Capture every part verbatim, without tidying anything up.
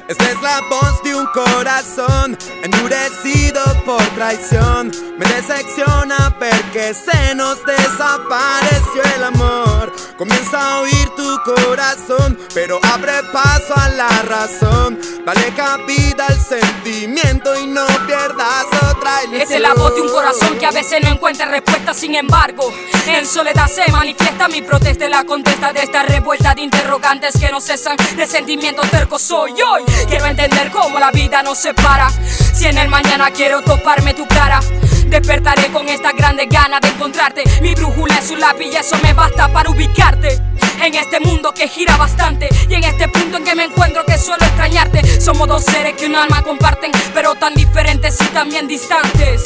Esta es la voz de un corazón endurecido por traición. Me decepciona ver que se nos desapareció el amor. Comienza a oír tu corazón, pero abre paso a la razón. Dale cabida al sentimiento y no pierdas otra ilusión. Esa es la voz de un corazón que a veces no encuentra respuesta. Sin embargo, en soledad se manifiesta mi protesta y la contesta de esta revuelta de interrogantes que no cesan. De sentimientos tercos soy hoy. Quiero entender cómo la vida nos separa. Si en el mañana quiero toparme tu cara, despertaré con esta grande gana de encontrarte. Mi brújula es un lápiz y eso me basta para ubicarte en este mundo que gira bastante. Y en este punto en que me encuentro que suelo extrañarte. Somos dos seres que un alma comparten, pero tan diferentes y también distantes.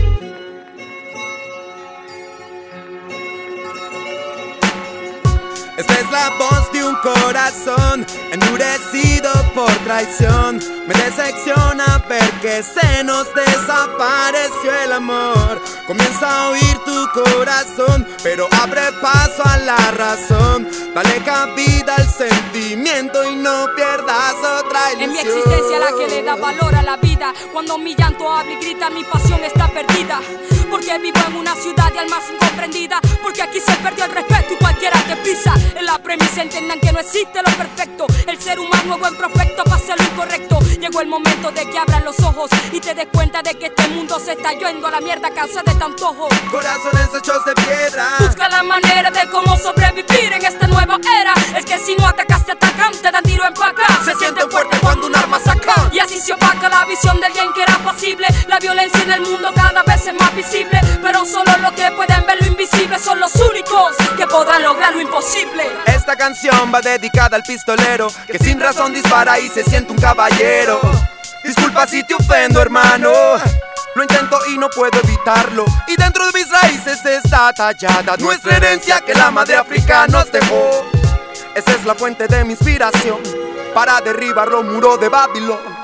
Esta es la voz de un corazón endurecido por traición. Me decepciona ver que se nos desapareció el amor. Comienza a oír tu corazón, pero abre paso a la razón. Dale cabida al sentimiento y no pierdas otra ilusión. En mi existencia la que le da valor a la vida. Cuando mi llanto habla y grita, mi pasión está perdida. Porque vivo en una ciudad de almas incomprendida. Porque aquí se perdió el respeto y cualquiera te pisa. En la premisa entiendan que no existe lo perfecto. El ser humano es buen prospecto para hacer lo incorrecto. Llegó el momento de que abran los ojos y te des cuenta de que este mundo se está yendo a la mierda, causa de tanto ojo. Corazones hechos de piedra. Busca la manera de cómo sobrevivir en esta nueva era. Es que si no atacas te atacan, te dan tiro en paca. Se siente fuerte cuando un arma saca. Y así se opaca la visión del bien que era posible. La violencia en el mundo cada vez es más visible. Pero solo los que pueden ver lo invisible son los únicos que podrán lograr lo imposible. Esta canción va dedicada al pistolero que sin razón dispara y se siente un caballero. Disculpa si te ofendo, hermano. Lo intento y no puedo evitarlo. Y dentro de mis raíces está tallada nuestra herencia que la madre africana nos dejó. Esa es la fuente de mi inspiración para derribar los muros de Babilón.